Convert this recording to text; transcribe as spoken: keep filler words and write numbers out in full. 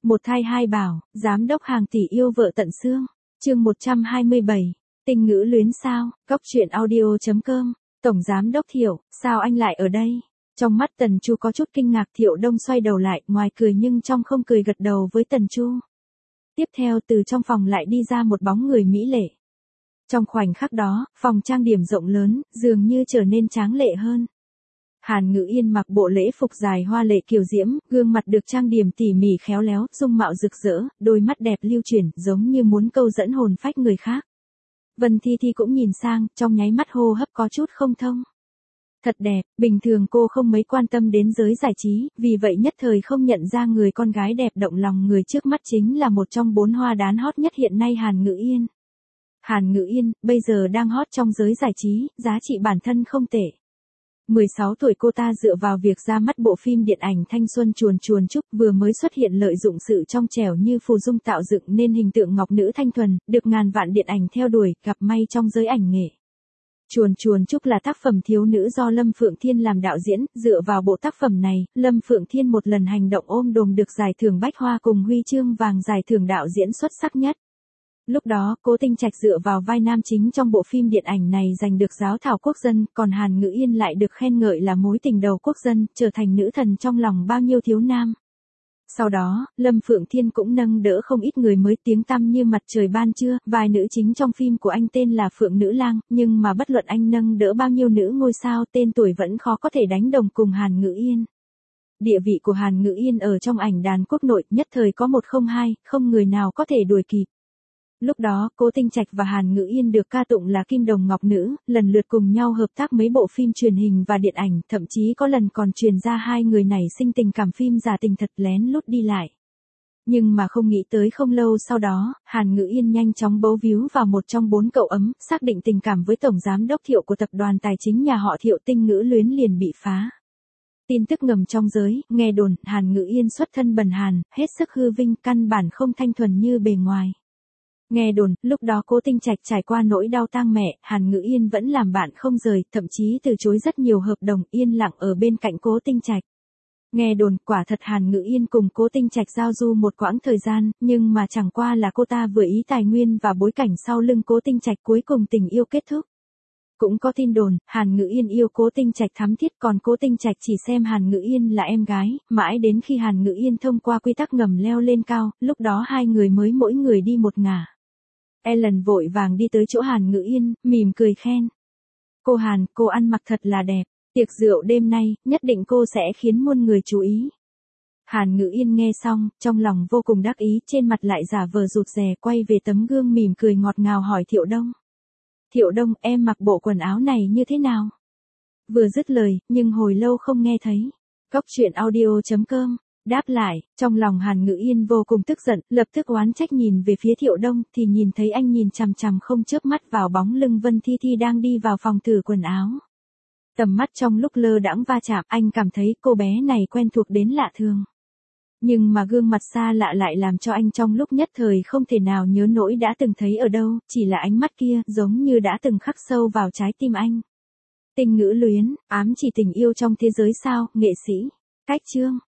Một thai hai bảo, giám đốc hàng tỷ yêu vợ tận xương. Chương một trăm hai mươi bảy. Tình ngữ luyến sao, Cóc truyện audio chấm com. Tổng giám đốc Thiệu, sao anh lại ở đây? Trong mắt Tần Chu có chút kinh ngạc. Thiệu Đông xoay đầu lại, ngoài cười nhưng trong không cười, gật đầu với Tần Chu. Tiếp theo từ trong phòng lại đi ra một bóng người mỹ lệ. Trong khoảnh khắc đó, phòng trang điểm rộng lớn, dường như trở nên tráng lệ hơn. Hàn Ngữ Yên mặc bộ lễ phục dài hoa lệ kiều diễm, gương mặt được trang điểm tỉ mỉ khéo léo, dung mạo rực rỡ, đôi mắt đẹp lưu chuyển, giống như muốn câu dẫn hồn phách người khác. Vân Thi Thi cũng nhìn sang, trong nháy mắt hô hấp có chút không thông. Thật đẹp, bình thường cô không mấy quan tâm đến giới giải trí, vì vậy nhất thời không nhận ra người con gái đẹp động lòng người trước mắt chính là một trong bốn hoa đán hot nhất hiện nay, Hàn Ngữ Yên. Hàn Ngữ Yên, bây giờ đang hot trong giới giải trí, giá trị bản thân không tệ. mười sáu tuổi cô ta dựa vào việc ra mắt bộ phim điện ảnh thanh xuân chuồn chuồn chúc vừa mới xuất hiện lợi dụng sự trong trẻo như phù dung tạo dựng nên hình tượng ngọc nữ thanh thuần, được ngàn vạn điện ảnh theo đuổi, gặp may trong giới ảnh nghệ. Chuồn chuồn chúc là tác phẩm thiếu nữ do Lâm Phượng Thiên làm đạo diễn, dựa vào bộ tác phẩm này, Lâm Phượng Thiên một lần hành động ôm đồm được giải thưởng Bách Hoa cùng huy chương vàng giải thưởng đạo diễn xuất sắc nhất. Lúc đó, Cố Tinh Trạch dựa vào vai nam chính trong bộ phim điện ảnh này giành được giáo thảo quốc dân, còn Hàn Ngữ Yên lại được khen ngợi là mối tình đầu quốc dân, trở thành nữ thần trong lòng bao nhiêu thiếu nam. Sau đó, Lâm Phượng Thiên cũng nâng đỡ không ít người mới tiếng tăm như mặt trời ban trưa, vai nữ chính trong phim của anh tên là Phượng Nữ Lang, nhưng mà bất luận anh nâng đỡ bao nhiêu nữ ngôi sao, tên tuổi vẫn khó có thể đánh đồng cùng Hàn Ngữ Yên. Địa vị của Hàn Ngữ Yên ở trong ảnh đàn quốc nội nhất thời có một không hai, không người nào có thể đuổi kịp. Lúc đó, Cố Tinh Trạch và Hàn Ngữ Yên được ca tụng là kim đồng ngọc nữ, lần lượt cùng nhau hợp tác mấy bộ phim truyền hình và điện ảnh, thậm chí có lần còn truyền ra hai người này sinh tình cảm phim giả tình thật lén lút đi lại. Nhưng mà không nghĩ tới không lâu sau đó, Hàn Ngữ Yên nhanh chóng bấu víu vào một trong bốn cậu ấm, xác định tình cảm với Tổng Giám đốc Thiệu của tập đoàn tài chính nhà họ Thiệu, tình ngữ luyến liền bị phá. Tin tức ngầm trong giới, nghe đồn, Hàn Ngữ Yên xuất thân bần hàn, hết sức hư vinh, căn bản không thanh thuần như bề ngoài. Nghe đồn, lúc đó Cố Tinh Trạch trải qua nỗi đau tang mẹ, Hàn Ngữ Yên vẫn làm bạn không rời, thậm chí từ chối rất nhiều hợp đồng, yên lặng ở bên cạnh Cố Tinh Trạch. Nghe đồn, quả thật Hàn Ngữ Yên cùng Cố Tinh Trạch giao du một quãng thời gian, nhưng mà chẳng qua là cô ta vừa ý tài nguyên và bối cảnh sau lưng Cố Tinh Trạch, cuối cùng tình yêu kết thúc. Cũng có tin đồn, Hàn Ngữ Yên yêu Cố Tinh Trạch thắm thiết, còn Cố Tinh Trạch chỉ xem Hàn Ngữ Yên là em gái, mãi đến khi Hàn Ngữ Yên thông qua quy tắc ngầm leo lên cao, lúc đó hai người mới mỗi người đi một ngả. Ellen vội vàng đi tới chỗ Hàn Ngữ Yên, mỉm cười khen. Cô Hàn, cô ăn mặc thật là đẹp, tiệc rượu đêm nay, nhất định cô sẽ khiến muôn người chú ý. Hàn Ngữ Yên nghe xong, trong lòng vô cùng đắc ý, trên mặt lại giả vờ rụt rè, quay về tấm gương mỉm cười ngọt ngào hỏi Thiệu Đông. Thiệu Đông, em mặc bộ quần áo này như thế nào? Vừa dứt lời, nhưng hồi lâu không nghe thấy. Cóc truyện audio chấm com. Đáp lại, trong lòng Hàn Ngữ Yên vô cùng tức giận, lập tức oán trách nhìn về phía Thiệu Đông, thì nhìn thấy anh nhìn chằm chằm không chớp mắt vào bóng lưng Vân Thi Thi đang đi vào phòng thử quần áo. Tầm mắt trong lúc lơ đãng va chạm, anh cảm thấy cô bé này quen thuộc đến lạ thường. Nhưng mà gương mặt xa lạ lại làm cho anh trong lúc nhất thời không thể nào nhớ nổi đã từng thấy ở đâu, chỉ là ánh mắt kia giống như đã từng khắc sâu vào trái tim anh. Tình ngữ luyến, ám chỉ tình yêu trong thế giới sao, nghệ sĩ. Cách chương.